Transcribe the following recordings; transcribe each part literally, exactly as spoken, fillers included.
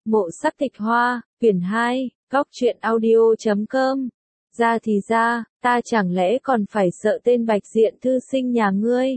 Mộ Sắc Tịch Hoa, quyển hai, góc truyện audio chấm com. Ra thì ra, ta chẳng lẽ còn phải sợ tên Bạch Diện thư sinh nhà ngươi?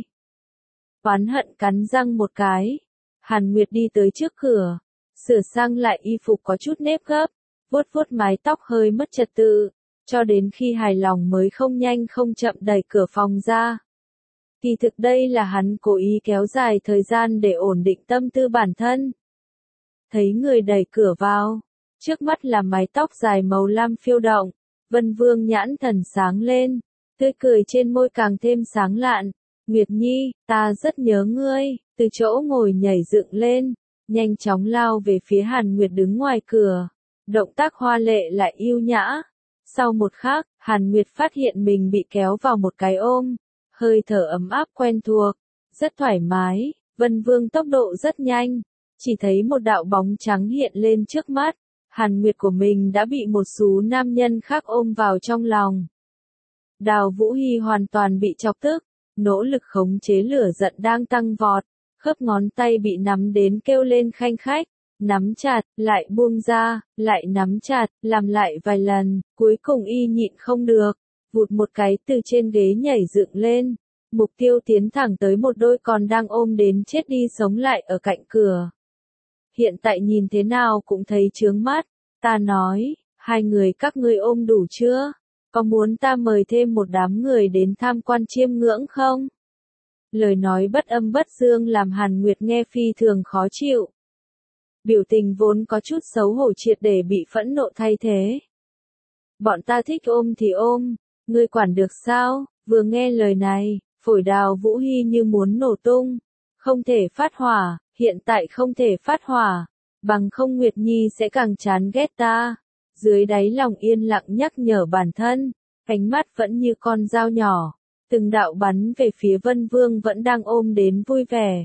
Oán hận cắn răng một cái. Hàn Nguyệt đi tới trước cửa, sửa sang lại y phục có chút nếp gấp, vuốt vuốt mái tóc hơi mất trật tự, cho đến khi hài lòng mới không nhanh không chậm đẩy cửa phòng ra. Kỳ thực đây là hắn cố ý kéo dài thời gian để ổn định tâm tư bản thân. Thấy người đẩy cửa vào, trước mắt là mái tóc dài màu lam phiêu động, Vân Vương nhãn thần sáng lên, tươi cười trên môi càng thêm sáng lạn. Nguyệt Nhi, ta rất nhớ ngươi, từ chỗ ngồi nhảy dựng lên, nhanh chóng lao về phía Hàn Nguyệt đứng ngoài cửa, động tác hoa lệ lại yêu nhã. Sau một khắc, Hàn Nguyệt phát hiện mình bị kéo vào một cái ôm, hơi thở ấm áp quen thuộc, rất thoải mái. Vân Vương tốc độ rất nhanh, chỉ thấy một đạo bóng trắng hiện lên trước mắt, Hàn Nguyệt của mình đã bị một số nam nhân khác ôm vào trong lòng. Đào Vũ Hy hoàn toàn bị chọc tức, nỗ lực khống chế lửa giận đang tăng vọt, khớp ngón tay bị nắm đến kêu lên khanh khách, nắm chặt, lại buông ra, lại nắm chặt, làm lại vài lần, cuối cùng y nhịn không được, vụt một cái từ trên ghế nhảy dựng lên, mục tiêu tiến thẳng tới một đôi còn đang ôm đến chết đi sống lại ở cạnh cửa. Hiện tại nhìn thế nào cũng thấy chướng mắt, ta nói, hai người các ngươi ôm đủ chưa? Có muốn ta mời thêm một đám người đến tham quan chiêm ngưỡng không? Lời nói bất âm bất dương làm Hàn Nguyệt nghe phi thường khó chịu. Biểu tình vốn có chút xấu hổ triệt để bị phẫn nộ thay thế. Bọn ta thích ôm thì ôm, ngươi quản được sao? Vừa nghe lời này, phổi Đào Vũ Hy như muốn nổ tung. Không thể phát hỏa, hiện tại không thể phát hỏa, bằng không Nguyệt Nhi sẽ càng chán ghét ta. Dưới đáy lòng yên lặng nhắc nhở bản thân, ánh mắt vẫn như con dao nhỏ, từng đạo bắn về phía Vân Vương vẫn đang ôm đến vui vẻ.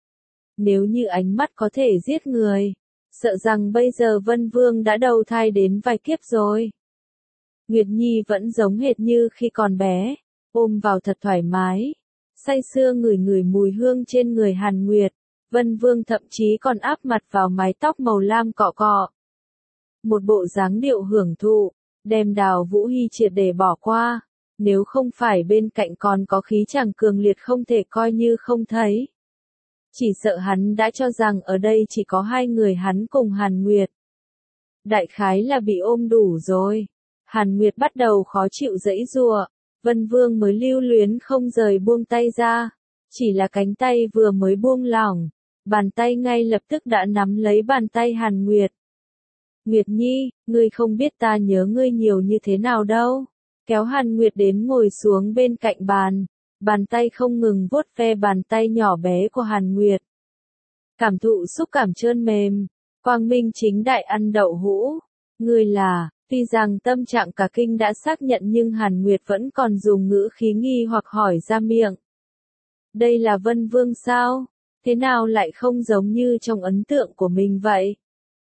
Nếu như ánh mắt có thể giết người, sợ rằng bây giờ Vân Vương đã đầu thai đến vài kiếp rồi. Nguyệt Nhi vẫn giống hệt như khi còn bé, ôm vào thật thoải mái, say sưa ngửi ngửi mùi hương trên người Hàn Nguyệt. Vân Vương thậm chí còn áp mặt vào mái tóc màu lam cọ cọ. Một bộ dáng điệu hưởng thụ, đem Đào Vũ Hy triệt để bỏ qua, nếu không phải bên cạnh còn có khí chàng cường liệt không thể coi như không thấy. Chỉ sợ hắn đã cho rằng ở đây chỉ có hai người hắn cùng Hàn Nguyệt. Đại khái là bị ôm đủ rồi. Hàn Nguyệt bắt đầu khó chịu giãy giụa, Vân Vương mới lưu luyến không rời buông tay ra, chỉ là cánh tay vừa mới buông lỏng, bàn tay ngay lập tức đã nắm lấy bàn tay Hàn Nguyệt. Nguyệt Nhi, ngươi không biết ta nhớ ngươi nhiều như thế nào đâu. Kéo Hàn Nguyệt đến ngồi xuống bên cạnh bàn, bàn tay không ngừng vuốt ve bàn tay nhỏ bé của Hàn Nguyệt. Cảm thụ xúc cảm trơn mềm, quang minh chính đại ăn đậu hũ. Ngươi là, tuy rằng tâm trạng cả kinh đã xác nhận nhưng Hàn Nguyệt vẫn còn dùng ngữ khí nghi hoặc hỏi ra miệng. Đây là Vân Vương sao? Thế nào lại không giống như trong ấn tượng của mình vậy?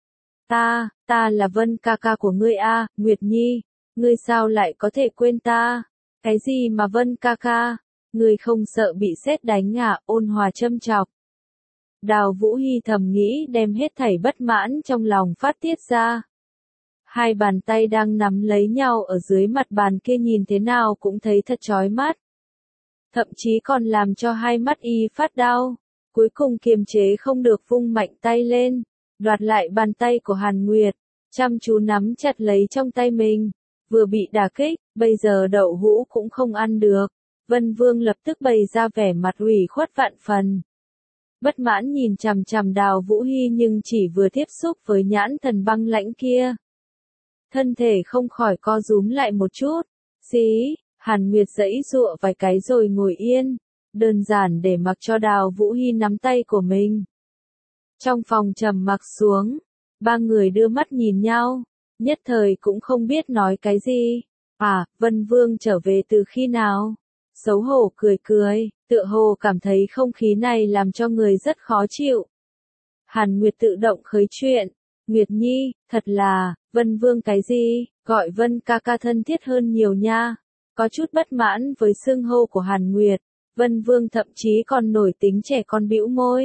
Ta, ta là Vân ca ca của ngươi a, Nguyệt Nhi, ngươi sao lại có thể quên ta? Cái gì mà Vân ca ca? Ngươi không sợ bị sét đánh à? Ôn hòa châm chọc. Đào Vũ Hy thầm nghĩ đem hết thảy bất mãn trong lòng phát tiết ra. Hai bàn tay đang nắm lấy nhau ở dưới mặt bàn kia nhìn thế nào cũng thấy thật chói mắt. Thậm chí còn làm cho hai mắt y phát đau. Cuối cùng kiềm chế không được vung mạnh tay lên, đoạt lại bàn tay của Hàn Nguyệt, chăm chú nắm chặt lấy trong tay mình. Vừa bị đả kích, bây giờ đậu hũ cũng không ăn được. Vân Vương lập tức bày ra vẻ mặt ủy khuất vạn phần. Bất mãn nhìn chằm chằm Đào Vũ Hy nhưng chỉ vừa tiếp xúc với nhãn thần băng lãnh kia. Thân thể không khỏi co rúm lại một chút. Xí, Hàn Nguyệt giãy giụa vài cái rồi ngồi yên, đơn giản để mặc cho Đào Vũ Hy nắm tay của mình. Trong phòng trầm mặc xuống, ba người đưa mắt nhìn nhau, nhất thời cũng không biết nói cái gì. À, Vân Vương trở về từ khi nào? Xấu hổ cười cười, tựa hồ cảm thấy không khí này làm cho người rất khó chịu. Hàn Nguyệt tự động khởi chuyện, Nguyệt Nhi, thật là, Vân Vương cái gì, gọi Vân ca ca thân thiết hơn nhiều nha. Có chút bất mãn với xưng hô của Hàn Nguyệt, Vân Vương thậm chí còn nổi tính trẻ con bĩu môi.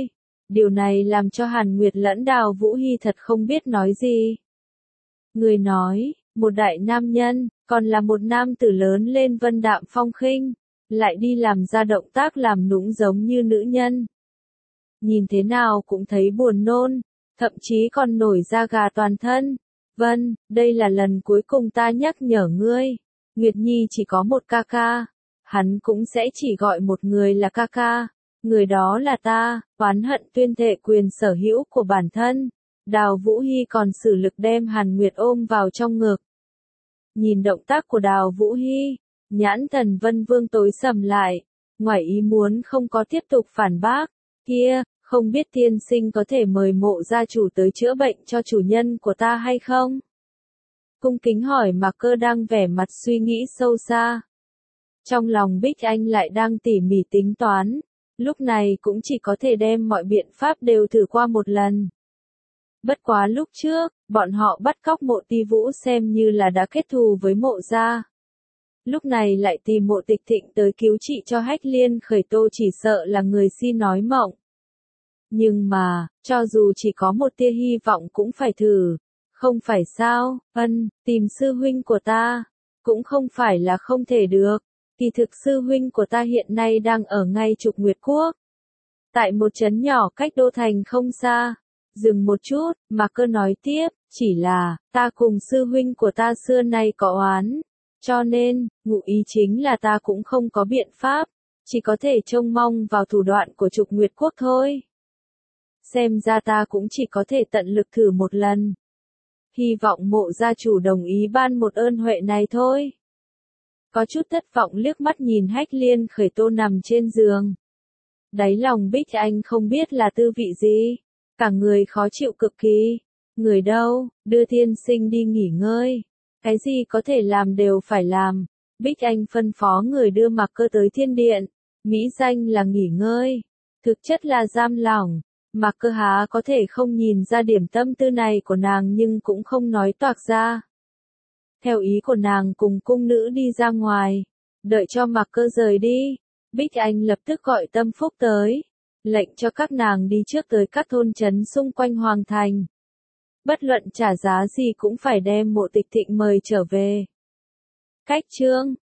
Điều này làm cho Hàn Nguyệt lẫn Đào Vũ Hy thật không biết nói gì. Người nói, một đại nam nhân, còn là một nam tử lớn lên vân đạm phong khinh, lại đi làm ra động tác làm nũng giống như nữ nhân. Nhìn thế nào cũng thấy buồn nôn, thậm chí còn nổi da gà toàn thân. Vân, đây là lần cuối cùng ta nhắc nhở ngươi. Nguyệt Nhi chỉ có một ca ca. Hắn cũng sẽ chỉ gọi một người là ca ca. Người đó là ta, oán hận tuyên thệ quyền sở hữu của bản thân. Đào Vũ Hy còn sử lực đem Hàn Nguyệt ôm vào trong ngực. Nhìn động tác của Đào Vũ Hy, nhãn thần Vân Vương tối sầm lại. Ngoài ý muốn không có tiếp tục phản bác. Kia, không biết tiên sinh có thể mời Mộ gia chủ tới chữa bệnh cho chủ nhân của ta hay không? Cung kính hỏi Mạc Cơ đang vẻ mặt suy nghĩ sâu xa. Trong lòng Bích Anh lại đang tỉ mỉ tính toán. Lúc này cũng chỉ có thể đem mọi biện pháp đều thử qua một lần. Bất quá lúc trước, bọn họ bắt cóc Mộ Ti Vũ xem như là đã kết thù với Mộ gia. Lúc này lại tìm Mộ Tịch Thịnh tới cứu trị cho Hách Liên khởi tô chỉ sợ là người si nói mộng. Nhưng mà, cho dù chỉ có một tia hy vọng cũng phải thử. Không phải sao, ân, tìm sư huynh của ta. Cũng không phải là không thể được. Kỳ thực sư huynh của ta hiện nay đang ở ngay Trục Nguyệt Quốc. Tại một trấn nhỏ cách đô thành không xa. Dừng một chút, Mạc Cơ nói tiếp, chỉ là, ta cùng sư huynh của ta xưa nay có oán. Cho nên, ngụ ý chính là ta cũng không có biện pháp. Chỉ có thể trông mong vào thủ đoạn của Trục Nguyệt Quốc thôi. Xem ra ta cũng chỉ có thể tận lực thử một lần. Hy vọng Mộ gia chủ đồng ý ban một ơn huệ này thôi. Có chút thất vọng liếc mắt nhìn Hách Liên khởi tô nằm trên giường. Đáy lòng Bích Anh không biết là tư vị gì. Cả người khó chịu cực kỳ. Người đâu, đưa tiên sinh đi nghỉ ngơi. Cái gì có thể làm đều phải làm. Bích Anh phân phó người đưa Mạc Cơ tới thiên điện. Mỹ danh là nghỉ ngơi. Thực chất là giam lỏng. Mạc Cơ há có thể không nhìn ra điểm tâm tư này của nàng nhưng cũng không nói toạc ra. Theo ý của nàng cùng cung nữ đi ra ngoài. Đợi cho Mạc Cơ rời đi. Bích Anh lập tức gọi Tâm Phúc tới. Lệnh cho các nàng đi trước tới các thôn trấn xung quanh Hoàng Thành. Bất luận trả giá gì cũng phải đem Mộ Tịch Thịnh mời trở về. Cách chương